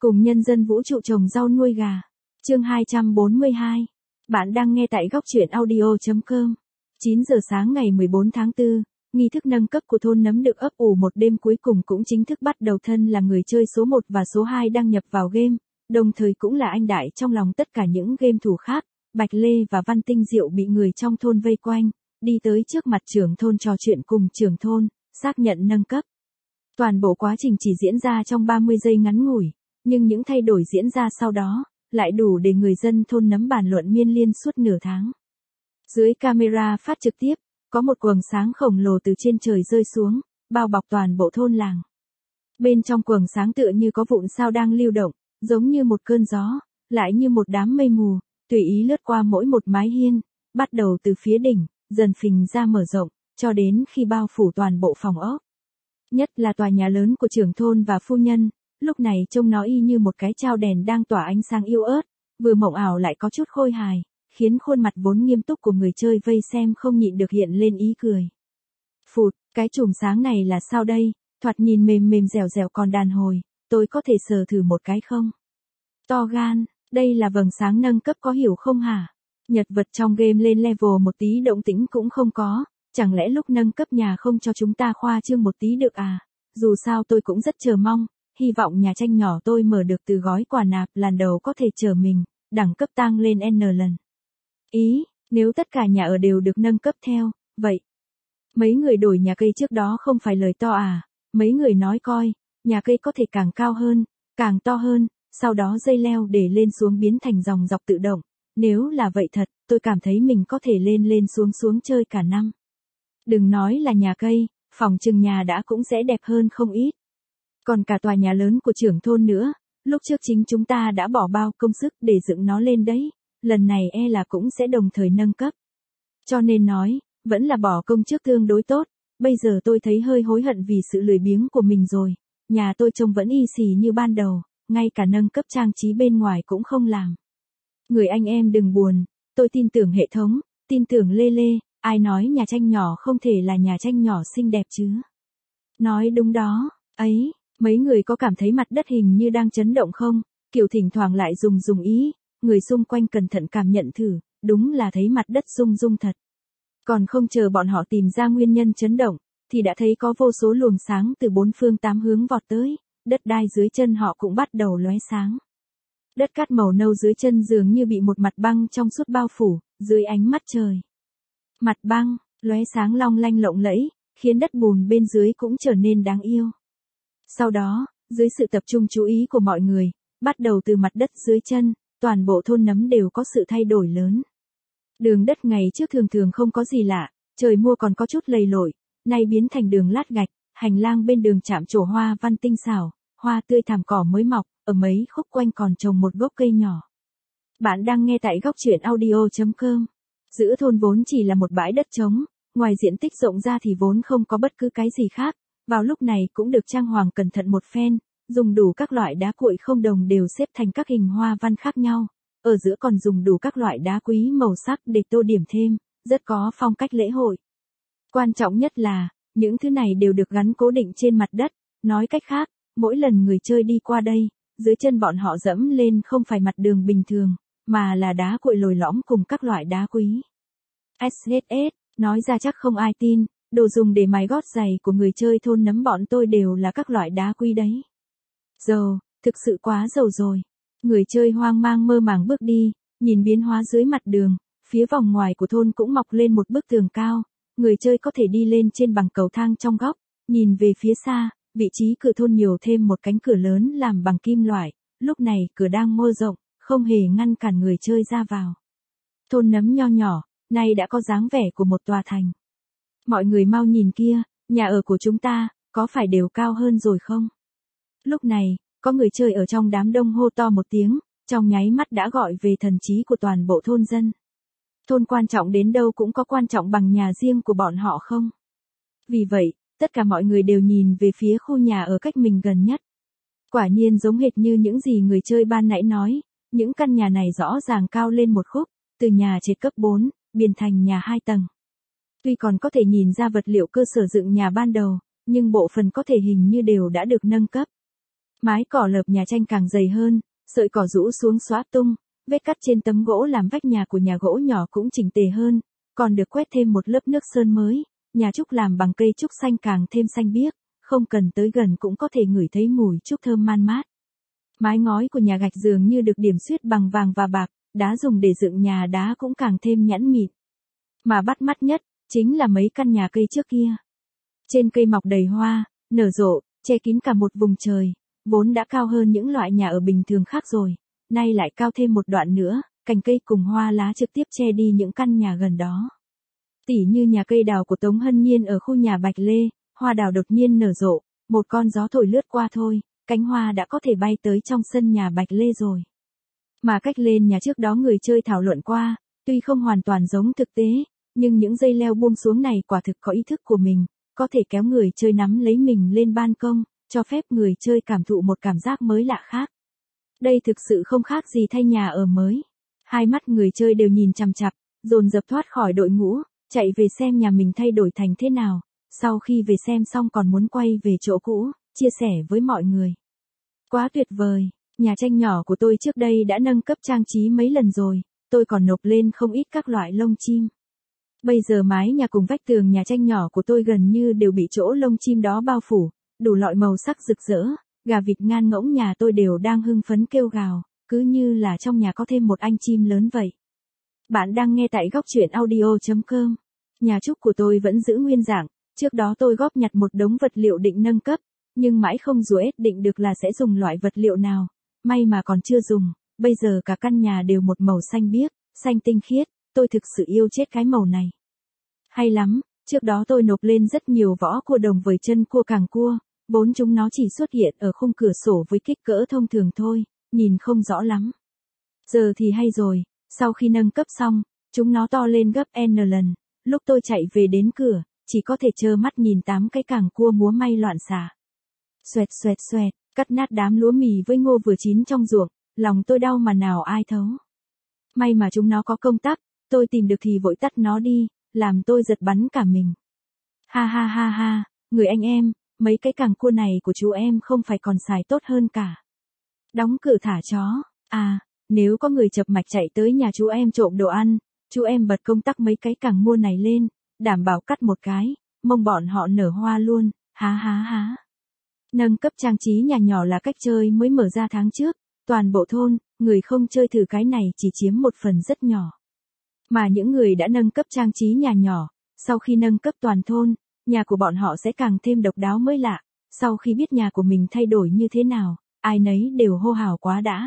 Cùng nhân dân vũ trụ trồng rau nuôi gà. Chương 242. Bạn đang nghe tại góc truyện audio.com. 9 giờ sáng ngày 14 tháng 4, nghi thức nâng cấp của thôn nấm được ấp ủ một đêm cuối cùng cũng chính thức bắt đầu. Thân là người chơi số 1 và số 2 đăng nhập vào game, đồng thời cũng là anh đại trong lòng tất cả những game thủ khác. Bạch Lê và Văn Tinh Diệu bị người trong thôn vây quanh, đi tới trước mặt trưởng thôn trò chuyện cùng trưởng thôn, xác nhận nâng cấp. Toàn bộ quá trình chỉ diễn ra trong 30 giây ngắn ngủi, nhưng những thay đổi diễn ra sau đó, lại đủ để người dân thôn nấm bàn luận miên liên suốt nửa tháng. Dưới camera phát trực tiếp, có một quầng sáng khổng lồ từ trên trời rơi xuống, bao bọc toàn bộ thôn làng. Bên trong quầng sáng tựa như có vụn sao đang lưu động, giống như một cơn gió, lại như một đám mây mù, tùy ý lướt qua mỗi một mái hiên, bắt đầu từ phía đỉnh, dần phình ra mở rộng, cho đến khi bao phủ toàn bộ phòng ốc. Nhất là tòa nhà lớn của trưởng thôn và phu nhân, lúc này trông nó y như một cái chao đèn đang tỏa ánh sáng yếu ớt, vừa mộng ảo lại có chút khôi hài, khiến khuôn mặt vốn nghiêm túc của người chơi vây xem không nhịn được hiện lên ý cười. Phụt, cái chùm sáng này là sao đây, thoạt nhìn mềm mềm dẻo dẻo còn đàn hồi, tôi có thể sờ thử một cái không? To gan, đây là vầng sáng nâng cấp có hiểu không hả? Nhật vật trong game lên level một tí động tĩnh cũng không có, chẳng lẽ lúc nâng cấp nhà không cho chúng ta khoa trương một tí được à? Dù sao tôi cũng rất chờ mong, hy vọng nhà tranh nhỏ tôi mở được từ gói quà nạp làn đầu có thể chờ mình, đẳng cấp tăng lên N lần. Ý, nếu tất cả nhà ở đều được nâng cấp theo, vậy. Mấy người đổi nhà cây trước đó không phải lời to à, mấy người nói coi, nhà cây có thể càng cao hơn, càng to hơn, sau đó dây leo để lên xuống biến thành dòng dọc tự động. Nếu là vậy thật, tôi cảm thấy mình có thể lên lên xuống xuống chơi cả năm. Đừng nói là nhà cây, phòng trừng nhà đã cũng sẽ đẹp hơn không ít. Còn cả tòa nhà lớn của trưởng thôn nữa, lúc trước chính chúng ta đã bỏ bao công sức để dựng nó lên đấy, lần này là cũng sẽ đồng thời nâng cấp. Cho nên nói, vẫn là bỏ công trước tương đối tốt, bây giờ tôi thấy hơi hối hận vì sự lười biếng của mình rồi, nhà tôi trông vẫn y xì như ban đầu, ngay cả nâng cấp trang trí bên ngoài cũng không làm. Người anh em đừng buồn, tôi tin tưởng hệ thống, tin tưởng Lê Lê, ai nói nhà tranh nhỏ không thể là nhà tranh nhỏ xinh đẹp chứ. Nói đúng đó, ấy, mấy người có cảm thấy mặt đất hình như đang chấn động không, kiểu thỉnh thoảng lại dùng ý, người xung quanh cẩn thận cảm nhận thử, đúng là thấy mặt đất rung thật. Còn không chờ bọn họ tìm ra nguyên nhân chấn động, thì đã thấy có vô số luồng sáng từ bốn phương tám hướng vọt tới, đất đai dưới chân họ cũng bắt đầu lóe sáng. Đất cát màu nâu dưới chân dường như bị một mặt băng trong suốt bao phủ, dưới ánh mắt trời. Mặt băng, lóe sáng long lanh lộng lẫy, khiến đất bùn bên dưới cũng trở nên đáng yêu. Sau đó, dưới sự tập trung chú ý của mọi người, bắt đầu từ mặt đất dưới chân, toàn bộ thôn nấm đều có sự thay đổi lớn. Đường đất ngày trước thường không có gì lạ, trời mưa còn có chút lầy lội, nay biến thành đường lát gạch, hành lang bên đường chạm trổ hoa văn tinh xảo, hoa tươi thảm cỏ mới mọc, ở mấy khúc quanh còn trồng một gốc cây nhỏ. Bạn đang nghe tại góc truyện audio.com. Giữa thôn vốn chỉ là một bãi đất trống, ngoài diện tích rộng ra thì vốn không có bất cứ cái gì khác, vào lúc này cũng được trang hoàng cẩn thận một phen, dùng đủ các loại đá cuội không đồng đều xếp thành các hình hoa văn khác nhau, ở giữa còn dùng đủ các loại đá quý màu sắc để tô điểm thêm, rất có phong cách lễ hội. Quan trọng nhất là, những thứ này đều được gắn cố định trên mặt đất, nói cách khác, mỗi lần người chơi đi qua đây, dưới chân bọn họ dẫm lên không phải mặt đường bình thường, mà là đá cuội lồi lõm cùng các loại đá quý. SHS, nói ra chắc không ai tin, đồ dùng để mài gót giày của người chơi thôn nấm bọn tôi đều là các loại đá quý đấy. Giàu, thực sự quá giàu rồi. Người chơi hoang mang mơ màng bước đi, nhìn biến hóa dưới mặt đường, phía vòng ngoài của thôn cũng mọc lên một bức tường cao, người chơi có thể đi lên trên bằng cầu thang trong góc, nhìn về phía xa, vị trí cửa thôn nhiều thêm một cánh cửa lớn làm bằng kim loại, lúc này cửa đang mở rộng, không hề ngăn cản người chơi ra vào. Thôn nấm nho nhỏ, nay đã có dáng vẻ của một tòa thành. Mọi người mau nhìn kia, nhà ở của chúng ta, có phải đều cao hơn rồi không? Lúc này, có người chơi ở trong đám đông hô to một tiếng, trong nháy mắt đã gọi về thần trí của toàn bộ thôn dân. Thôn quan trọng đến đâu cũng có quan trọng bằng nhà riêng của bọn họ không? Vì vậy, tất cả mọi người đều nhìn về phía khu nhà ở cách mình gần nhất. Quả nhiên giống hệt như những gì người chơi ban nãy nói, những căn nhà này rõ ràng cao lên một khúc, từ nhà trệt cấp 4, biến thành nhà 2 tầng. Tuy còn có thể nhìn ra vật liệu cơ sở dựng nhà ban đầu, nhưng bộ phận có thể hình như đều đã được nâng cấp. Mái cỏ lợp nhà tranh càng dày hơn, sợi cỏ rũ xuống xóa tung, vết cắt trên tấm gỗ làm vách nhà của nhà gỗ nhỏ cũng chỉnh tề hơn, còn được quét thêm một lớp nước sơn mới, nhà trúc làm bằng cây trúc xanh càng thêm xanh biếc, không cần tới gần cũng có thể ngửi thấy mùi trúc thơm man mát. Mái ngói của nhà gạch dường như được điểm xuyết bằng vàng và bạc, đá dùng để dựng nhà đá cũng càng thêm nhẵn mịn. Mà bắt mắt nhất, chính là mấy căn nhà cây trước kia. Trên cây mọc đầy hoa, nở rộ, che kín cả một vùng trời, vốn đã cao hơn những loại nhà ở bình thường khác rồi, nay lại cao thêm một đoạn nữa, cành cây cùng hoa lá trực tiếp che đi những căn nhà gần đó. Tỉ như nhà cây đào của Tống Hân Nhiên ở khu nhà Bạch Lê, hoa đào đột nhiên nở rộ, một con gió thổi lướt qua thôi, cánh hoa đã có thể bay tới trong sân nhà Bạch Lê rồi. Mà cách lên nhà trước đó người chơi thảo luận qua, tuy không hoàn toàn giống thực tế, nhưng những dây leo buông xuống này quả thực có ý thức của mình, có thể kéo người chơi nắm lấy mình lên ban công, cho phép người chơi cảm thụ một cảm giác mới lạ khác. Đây thực sự không khác gì thay nhà ở mới. Hai mắt người chơi đều nhìn chằm chằm, dồn dập thoát khỏi đội ngũ, chạy về xem nhà mình thay đổi thành thế nào, sau khi về xem xong còn muốn quay về chỗ cũ, chia sẻ với mọi người. Quá tuyệt vời, nhà tranh nhỏ của tôi trước đây đã nâng cấp trang trí mấy lần rồi, tôi còn nộp lên không ít các loại lông chim. Bây giờ mái nhà cùng vách tường nhà tranh nhỏ của tôi gần như đều bị chỗ lông chim đó bao phủ, đủ loại màu sắc rực rỡ, gà vịt ngan ngỗng nhà tôi đều đang hưng phấn kêu gào, cứ như là trong nhà có thêm một anh chim lớn vậy. Bạn đang nghe tại góc truyện audio.com. Nhà trúc của tôi vẫn giữ nguyên dạng, trước đó tôi góp nhặt một đống vật liệu định nâng cấp, nhưng mãi không dễ định được là sẽ dùng loại vật liệu nào, may mà còn chưa dùng, bây giờ cả căn nhà đều một màu xanh biếc, xanh tinh khiết, tôi thực sự yêu chết cái màu này. Hay lắm, trước đó tôi nộp lên rất nhiều võ cua đồng với chân cua càng cua, vốn chúng nó chỉ xuất hiện ở khung cửa sổ với kích cỡ thông thường thôi, nhìn không rõ lắm. Giờ thì hay rồi, sau khi nâng cấp xong, chúng nó to lên gấp N lần, lúc tôi chạy về đến cửa, chỉ có thể trơ mắt nhìn 8 cái càng cua múa may loạn xạ. Xoẹt xoẹt xoẹt, cắt nát đám lúa mì với ngô vừa chín trong ruộng, lòng tôi đau mà nào ai thấu. May mà chúng nó có công tắc, tôi tìm được thì vội tắt nó đi, làm tôi giật bắn cả mình. Ha ha ha ha, người anh em, mấy cái càng cua này của chú em không phải còn xài tốt hơn cả. Đóng cửa thả chó, à, nếu có người chập mạch chạy tới nhà chú em trộm đồ ăn, chú em bật công tắc mấy cái càng mua này lên, đảm bảo cắt một cái, mong bọn họ nở hoa luôn, há há há. Nâng cấp trang trí nhà nhỏ là cách chơi mới mở ra tháng trước, toàn bộ thôn, người không chơi thử cái này chỉ chiếm một phần rất nhỏ. Mà những người đã nâng cấp trang trí nhà nhỏ, sau khi nâng cấp toàn thôn, nhà của bọn họ sẽ càng thêm độc đáo mới lạ, sau khi biết nhà của mình thay đổi như thế nào, ai nấy đều hô hào quá đã.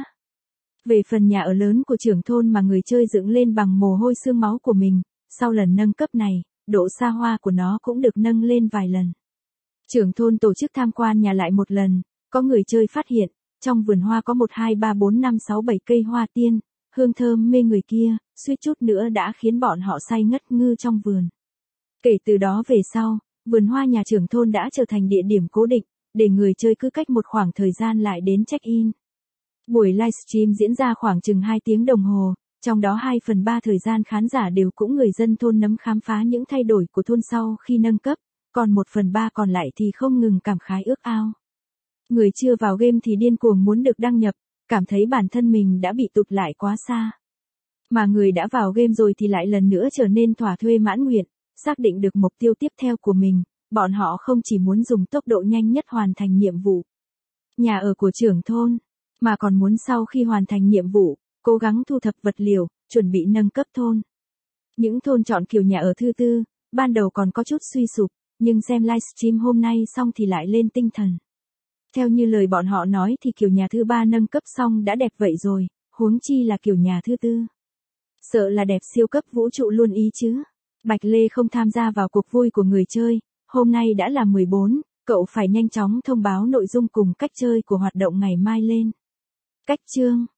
Về phần nhà ở lớn của trưởng thôn mà người chơi dựng lên bằng mồ hôi xương máu của mình, sau lần nâng cấp này, độ xa hoa của nó cũng được nâng lên vài lần. Trưởng thôn tổ chức tham quan nhà lại một lần, có người chơi phát hiện, trong vườn hoa có 1 2 3 4 5 6 7 cây hoa tiên, hương thơm mê người kia, suýt chút nữa đã khiến bọn họ say ngất ngư trong vườn. Kể từ đó về sau, vườn hoa nhà trưởng thôn đã trở thành địa điểm cố định, để người chơi cứ cách một khoảng thời gian lại đến check-in. Buổi livestream diễn ra khoảng chừng 2 tiếng đồng hồ, trong đó 2/3 thời gian khán giả đều cũng người dân thôn nấm khám phá những thay đổi của thôn sau khi nâng cấp, còn 1/3 còn lại thì không ngừng cảm khái ước ao. Người chưa vào game thì điên cuồng muốn được đăng nhập, cảm thấy bản thân mình đã bị tụt lại quá xa. Mà người đã vào game rồi thì lại lần nữa trở nên thỏa thuê mãn nguyện, xác định được mục tiêu tiếp theo của mình, bọn họ không chỉ muốn dùng tốc độ nhanh nhất hoàn thành nhiệm vụ nhà ở của trưởng thôn, mà còn muốn sau khi hoàn thành nhiệm vụ, cố gắng thu thập vật liệu, chuẩn bị nâng cấp thôn. Những thôn chọn kiểu nhà ở thứ tư, ban đầu còn có chút suy sụp, nhưng xem livestream hôm nay xong thì lại lên tinh thần. Theo như lời bọn họ nói thì kiểu nhà thứ 3 nâng cấp xong đã đẹp vậy rồi, huống chi là kiểu nhà thứ 4. Sợ là đẹp siêu cấp vũ trụ luôn ý chứ. Bạch Lê không tham gia vào cuộc vui của người chơi, hôm nay đã là 14, cậu phải nhanh chóng thông báo nội dung cùng cách chơi của hoạt động ngày mai lên. Cách chương